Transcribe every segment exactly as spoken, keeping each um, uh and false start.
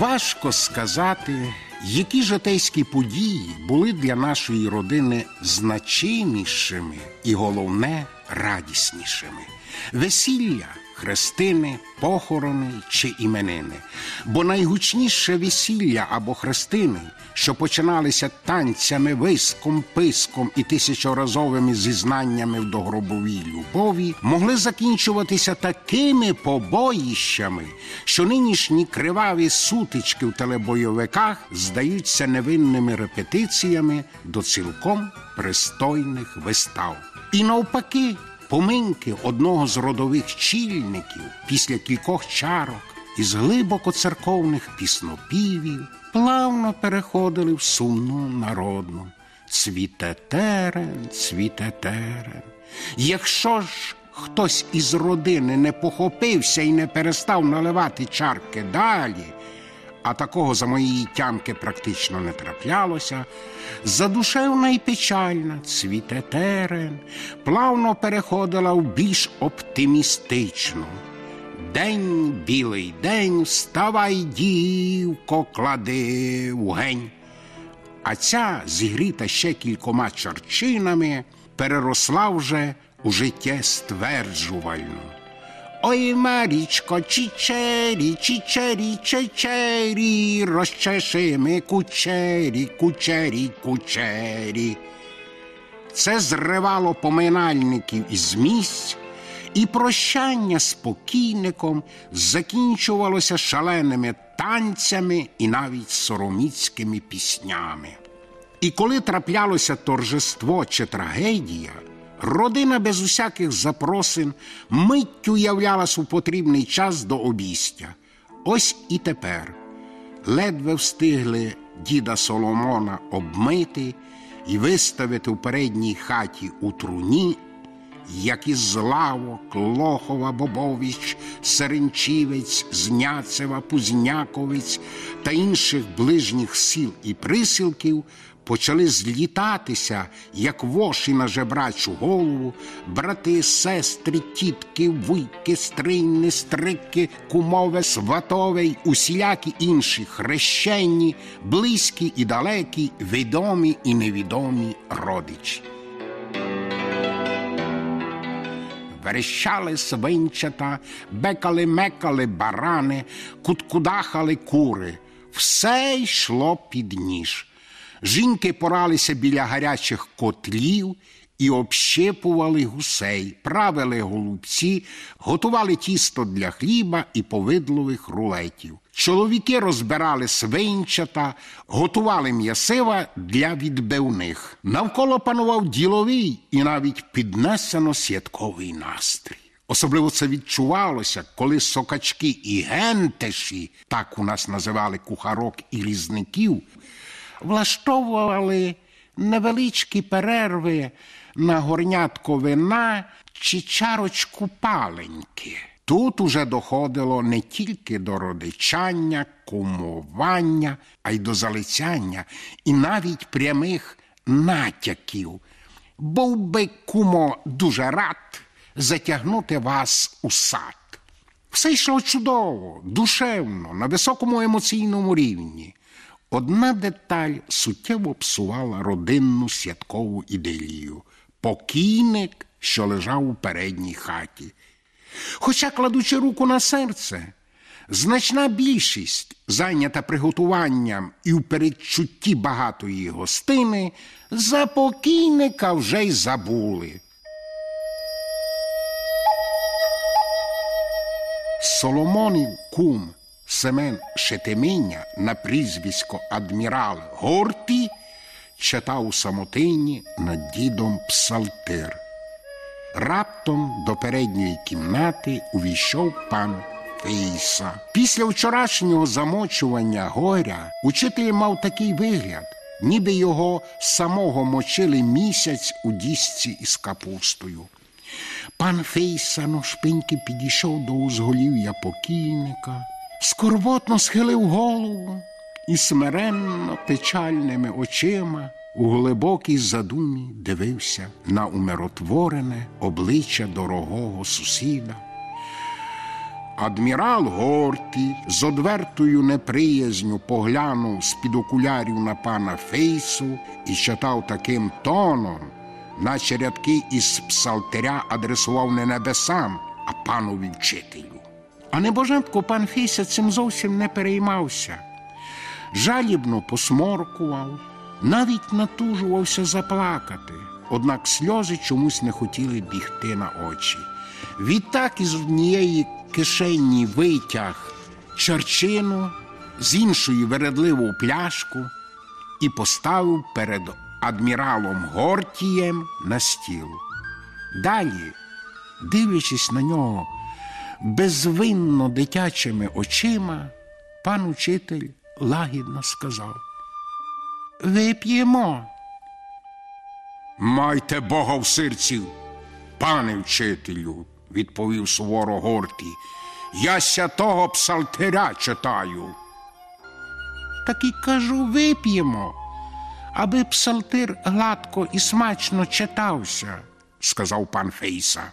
Важко сказати, які житейські події були для нашої родини значимішими і, головне, радіснішими. Весілля, хрестини, похорони чи іменини. Бо найгучніше весілля або хрестини, що починалися танцями, виском, писком і тисячоразовими зізнаннями в догробовій любові, могли закінчуватися такими побоїщами, що нинішні криваві сутички в телебойовиках здаються невинними репетиціями до цілком пристойних вистав. І навпаки, поминки одного з родових чільників після кількох чарок із глибоко церковних піснопівів плавно переходили в сумну народну. Цвіте терен, цвіте терен. Якщо ж хтось із родини не похопився і не перестав наливати чарки далі, а такого за моєї тямки практично не траплялося, задушевна і печальна цвіте терен плавно переходила в більш оптимістичну. День, білий день, вставай, дівко, клади вгень. А ця, зігріта ще кількома чарчинами, переросла вже у життєстверджувальну. Ой, Марічко, чичері, чичері, чечері, розчеши ми кучері, кучері, кучері. Це зривало поминальників із місць, і прощання з покійником закінчувалося шаленими танцями і навіть сороміцькими піснями. І коли траплялося торжество чи трагедія, родина без усяких запросин миттю являлась у потрібний час до обістя. Ось і тепер ледве встигли діда Соломона обмити і виставити в передній хаті у труні, як із Лавок, Лохова, Бобович, Серенчівець, Зняцева, Пузняковець та інших ближніх сіл і присілків почали злітатися, як воші на жебрачу голову, брати, сестри, тітки, вуйки, стрийни, стрики, кумове, сватове й усілякі інші хрещені, близькі і далекі, відомі і невідомі родичі. Верещали свинчата, бекали-мекали барани, куткудахали кури. Все йшло під ніж. Жінки поралися біля гарячих котлів і общипували гусей, правили голубці, готували тісто для хліба і повидлових рулетів. Чоловіки розбирали свинчата, готували м'ясива для відбивних. Навколо панував діловий і навіть піднесено-святковий настрій. Особливо це відчувалося, коли сокачки і гентеші, так у нас називали кухарок і різників, влаштовували невеличкі перерви на горнятко вина чи чарочку паленьки. Тут уже доходило не тільки до родичання, кумування, а й до залицяння і навіть прямих натяків. Був би, кумо, дуже рад затягнути вас у сад. Все йшло чудово, душевно, на високому емоційному рівні. Одна деталь суттєво псувала родинну святкову ідилію – покійник, що лежав у передній хаті. Хоча, кладучи руку на серце, значна більшість, зайнята приготуванням і в передчутті багатої гостини, за покійника вже й забули. Соломонів кум Семен Шетеминя на прізвисько адмірал Горпі читав у самотині над дідом псалтир. Раптом до передньої кімнати увійшов пан Фейса. Після вчорашнього замочування горя учитель мав такий вигляд, ніби його самого мочили місяць у дісці із капустою. Пан Фейса навшпиньки підійшов до узголів'я покійника, скорботно схилив голову і смиренно печальними очима у глибокій задумі дивився на умиротворене обличчя дорогого сусіда. Адмірал Горті з одвертою неприязню поглянув з-під окулярів на пана Фейсу і читав таким тоном, наче рядки із псалтиря адресував не небесам, а панові вчителю. А небоженко пан Фейса цим зовсім не переймався. Жалібно посморкував, навіть натужувався заплакати, однак сльози чомусь не хотіли бігти на очі. Відтак із однієї кишені витяг чарчину, з іншої вередливу пляшку і поставив перед адміралом Гортієм на стіл. Далі, дивлячись на нього безвинно дитячими очима, пан учитель лагідно сказав: «Вип'ємо». «Майте Бога в серці, пане вчителю», – відповів суворо Горті. «Я святого псалтиря читаю». «Так і кажу, вип'ємо, аби псалтир гладко і смачно читався», – сказав пан Фейса.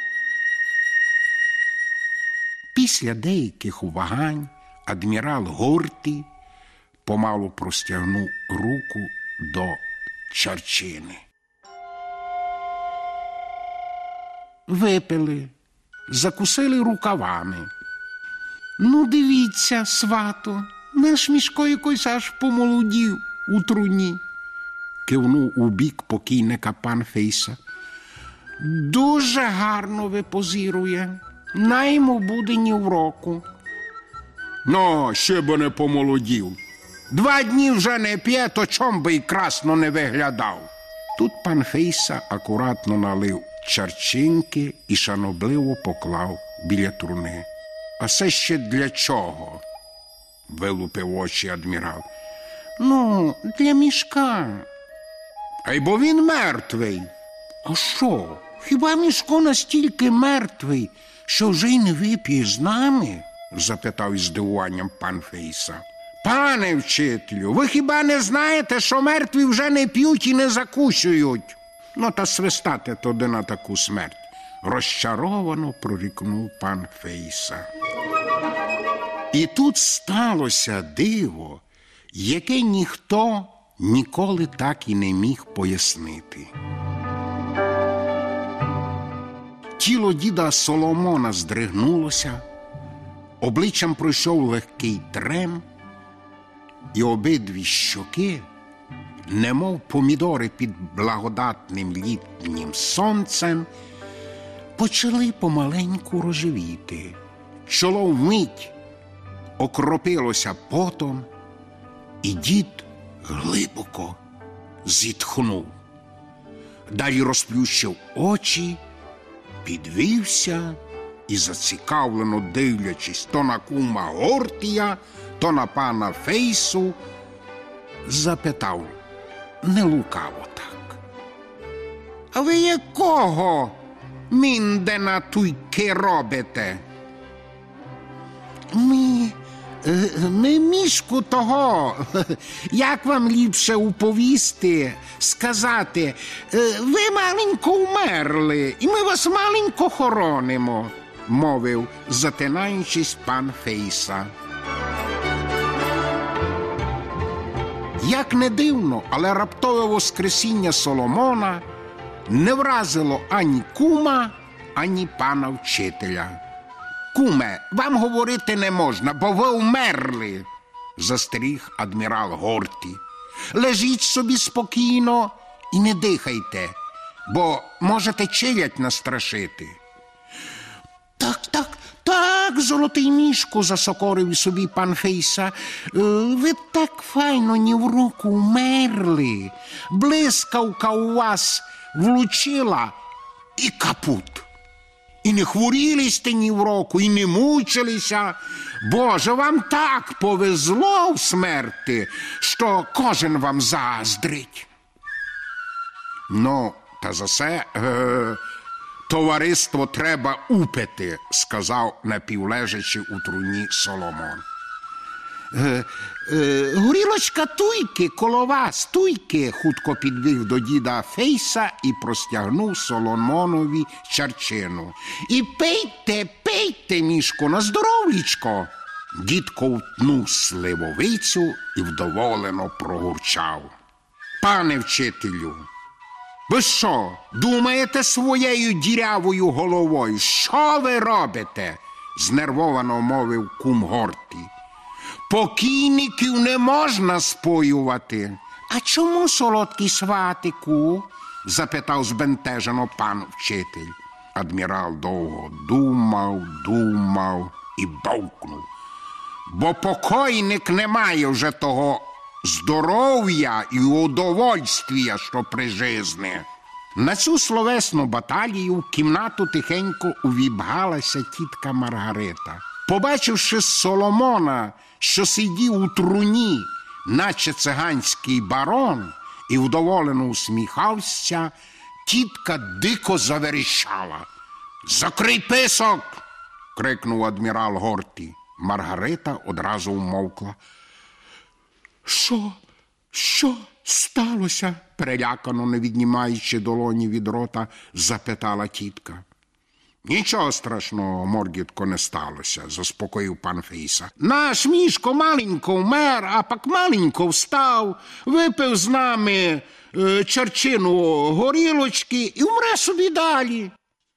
Після деяких вагань адмірал Горті помалу простягнув руку до чарчини. Випили, закусили рукавами. «Ну, дивіться, свату, наш Мішко якось аж помолодів у труні», – кивнув у бік покійника пан Фейса. «Дуже гарно випозірує, наймо буде ні в року». «Ну, ще б не помолодів. Два дні вже не п'є, то чом би й красно не виглядав». Тут пан Фейса акуратно налив чарчинки і шанобливо поклав біля труни. «А це ще для чого?» – вилупив очі адмірал. «Ну, для Мішка». «А й бо він мертвий». «А що, хіба Мішко настільки мертвий, що вже й не вип'є з нами?» – запитав із здивуванням пан Фейса. «Пане вчителю, ви хіба не знаєте, що мертві вже не п'ють і не закусують?» «Ну, та свистати туди на таку смерть», – розчаровано прорікнув пан Фейса. І тут сталося диво, яке ніхто ніколи так і не міг пояснити. Тіло діда Соломона здригнулося, обличчям пройшов легкий трем, і обидві щоки, немов помідори під благодатним літнім сонцем, почали помаленьку рожевіти. Чоло вмить окропилося потом, і дід глибоко зітхнув. Далі розплющив очі, підвівся і, зацікавлено дивлячись то на кума Гортія, то на пана Фейсу, запитав не лукаво так: «А ви якого міндена туйки робите?» «Ми, ми Мішку того, як вам ліпше уповісти, сказати, ви маленько умерли, і ми вас маленько хоронимо», – мовив, затинаючись, пан Фейса. Як не дивно, але раптове воскресіння Соломона не вразило ані кума, ані пана вчителя. «Куме, вам говорити не можна, бо ви умерли», – застеріг адмірал Горті. «Лежіть собі спокійно і не дихайте, бо можете челядь настрашити». «Так, так, так, золотий Мішку», – засокорив собі пан Фейса, «ви так файно ні в року умерли. Блискавка у вас влучила і капут. І не хворіли сте ні в року, і не мучилися. Боже, вам так повезло в смерти, що кожен вам заздрить». «Ну, та за це е, товариство треба упити», – сказав, напівлежачи у труні Соломон. Е, е, «Горілочка туйки, коло вас, туйки», – хутко підвів до діда Фейса і простягнув Соломонові чарчину. «І пийте, Пийте, мішко, на здоров'ячко. Дід ковтнув сливовицю і вдоволено прогурчав. Пане вчителю, ви що, думаєте своєю дірявою головою? Що ви робите? Знервовано мовив кум Горті. Покійників не можна споювати. А чому, солодкий сватику? Запитав збентежено пан вчитель. Адмірал довго думав, думав і бовкнув. Бо покойник не має вже того здоров'я і удовольствія, що при жизни. На цю словесну баталію в кімнату тихенько увібгалася тітка Маргарита. Побачивши Соломона, що сидів у труні, наче циганський барон, і вдоволено усміхався, тітка дико заверещала. «Закрий писок!» – крикнув адмірал Горті. Маргарита одразу вмовкла. «Що? Що сталося?» – перелякано, не віднімаючи долоні від рота, запитала тітка. «Нічого страшного, моргітко, не сталося», – заспокоїв пан Фейса. «Наш мішко маленько вмер, а пак маленько встав, випив з нами е, чарчину горілочки і вмре собі далі».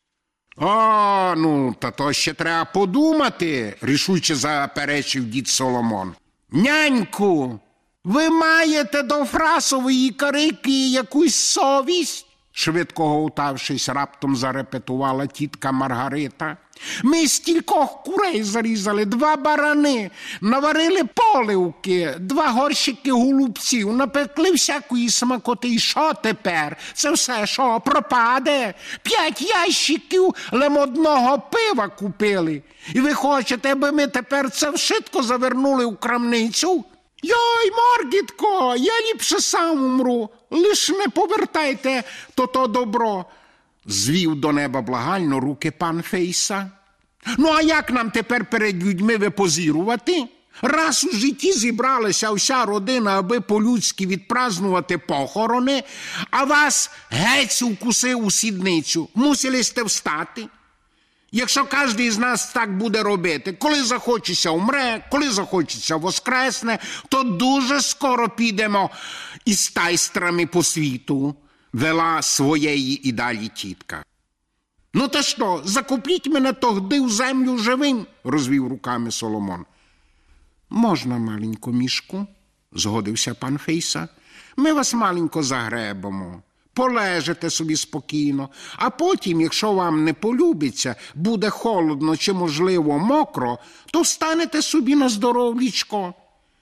«О, ну, та то ще треба подумати», – рішуче заперечив дід Соломон. «Няньку, ви маєте до фрасової карики якусь совість?» Швидко говтавшись, раптом зарепетувала тітка Маргарита. «Ми стількох курей зарізали, два барани, наварили поливки, два горщики голубців, напекли всякої смакоти. І що тепер? Це все що, пропаде? П'ять ящиків лемодного пива купили. І ви хочете, аби ми тепер це вшитко завернули в крамницю? Йой, моргітко, я ліпше сам умру, лиш не повертайте то-то добро», – звів до неба благально руки пан Фейса. «Ну, а як нам тепер перед людьми випозірувати? Раз у житті зібралася вся родина, аби по-людськи відпразнувати похорони, а вас гець укусив у сідницю, мусили сте встати. Якщо кожен з нас так буде робити, коли захочеться умре, коли захочеться воскресне, то дуже скоро підемо із тайстрами по світу», – вела своєї і далі тітка. «Ну та що, закупліть мене тогди в землю живим», – розвів руками Соломон. «Можна, маленько мішку», – згодився пан Фейса. «Ми вас маленько загребемо. Полежите собі спокійно, а потім, якщо вам не полюбиться, буде холодно чи, можливо, мокро, то встанете собі на здоров'ячко».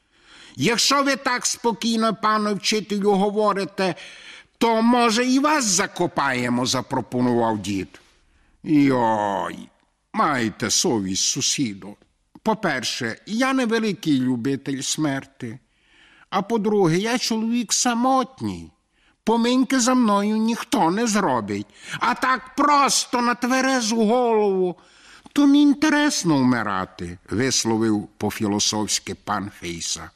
«Якщо ви так спокійно, пане вчителю, говорите, то, може, і вас закопаємо», – запропонував дід. «Йой, майте совість, сусіду. По-перше, я не великий любитель смерти, а по-друге, я чоловік самотній. Поминки за мною ніхто не зробить, а так просто на тверезу голову, то не інтересно вмирати», – висловив по-філософськи пан Фейса.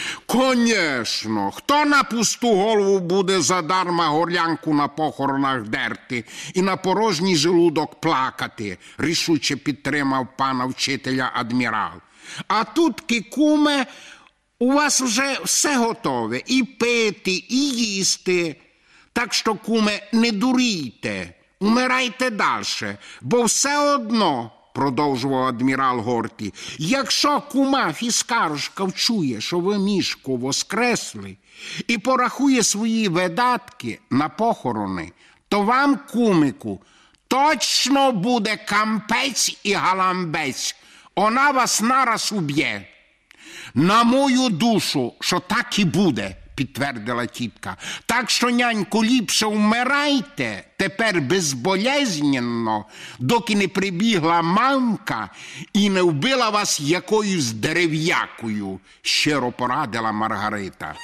«Конечно, хто на пусту голову буде задарма горлянку на похоронах дерти і на порожній желудок плакати», – рішуче підтримав пана вчителя адмірал. «А тут, куме, у вас вже все готове, і пити, і їсти. Так що, куме, не дурійте, умирайте далі, бо все одно», – продовжував адмірал Горті, «якщо кума Фіскарушка вчує, що ви мішку воскресли, і порахує свої видатки на похорони, то вам, кумику, точно буде кампець і галамбець. Вона вас нараз уб'є». «На мою душу, що так і буде», – підтвердила тітка. «Так що, няньку, ліпше вмирайте тепер безболезненно, доки не прибігла мамка і не вбила вас якоюсь дерев'якою», – щиро порадила Маргарита.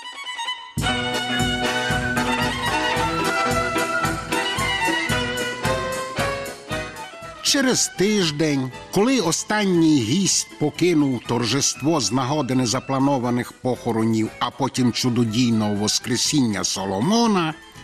Через тиждень, коли останній гість покинув торжество з нагоди незапланованих похоронів, а потім чудодійного воскресіння Соломона,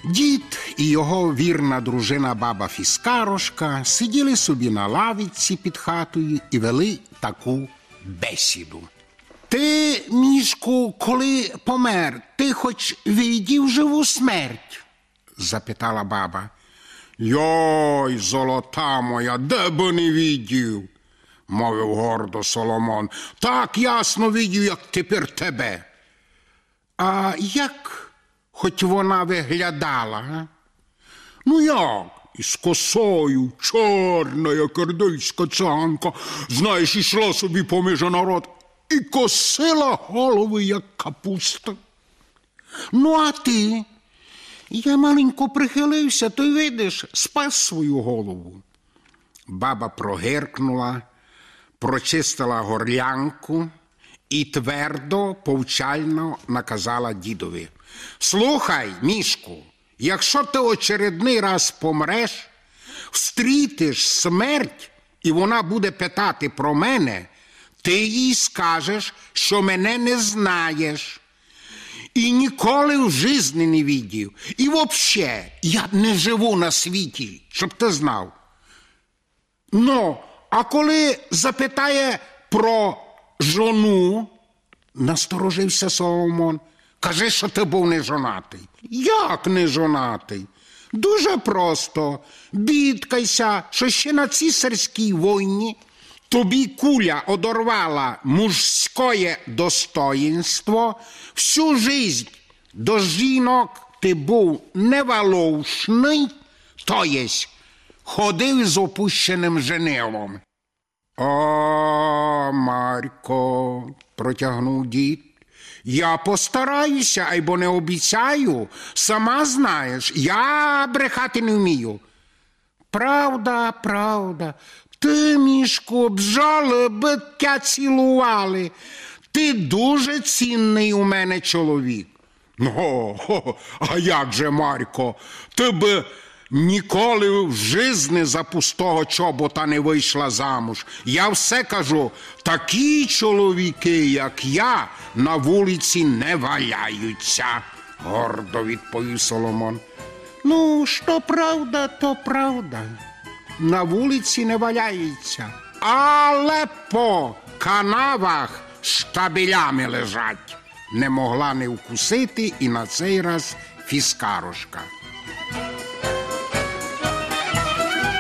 Дід і його вірна дружина баба Фіскарошка сиділи собі на лавіці під хатою і вели таку бесіду. Ти, Мішку, коли помер, ти хоч видів живу смерть? Запитала баба. Йой, золота моя, де б не видів, мовив гордо Соломон. Так ясно видів, як тепер тебе. А як хоч вона виглядала? А? Ну як? Із косою, чорна, як ірдийська циганка, знаєш, ішла собі поміж народ і косила голови, як капуста. Ну, а ти? Я маленько прихилився, то й видиш, спас свою голову. Баба прогиркнула, прочистила горлянку і твердо, повчально наказала дідові. Слухай, Мішку, якщо ти очередний раз помреш, встрітиш смерть, і вона буде питати про мене, ти їй скажеш, що мене не знаєш. І ніколи в житті не видів. І взагалі, я не живу на світі, щоб ти знав. Ну, а коли запитає про жону, насторожився Соломон, кажи, що ти був не жонатий. Як не жонатий? Дуже просто. Бідкайся, що ще на цісарській війні тобі куля одорвала мужське достоїнство, всю жизнь до жінок ти був невалушний, то єсть ходив з опущеним женилом. О, Марко, протягнув дід, я постараюся, айбо не обіцяю, сама знаєш, я брехати не вмію. Правда, правда, ти, Мішко, бжали, биття цілували, ти дуже цінний у мене чоловік. Ну, а як же, Марко, ти б ніколи в житті за пустого чобота не вийшла замуж. Я все кажу, такі чоловіки, як я, на вулиці не валяються, гордо відповів Соломон. Ну, що правда, то правда. На вулиці не валяються, але по канавах штабелями лежать. Не могла не вкусити і на цей раз Фіскарошка.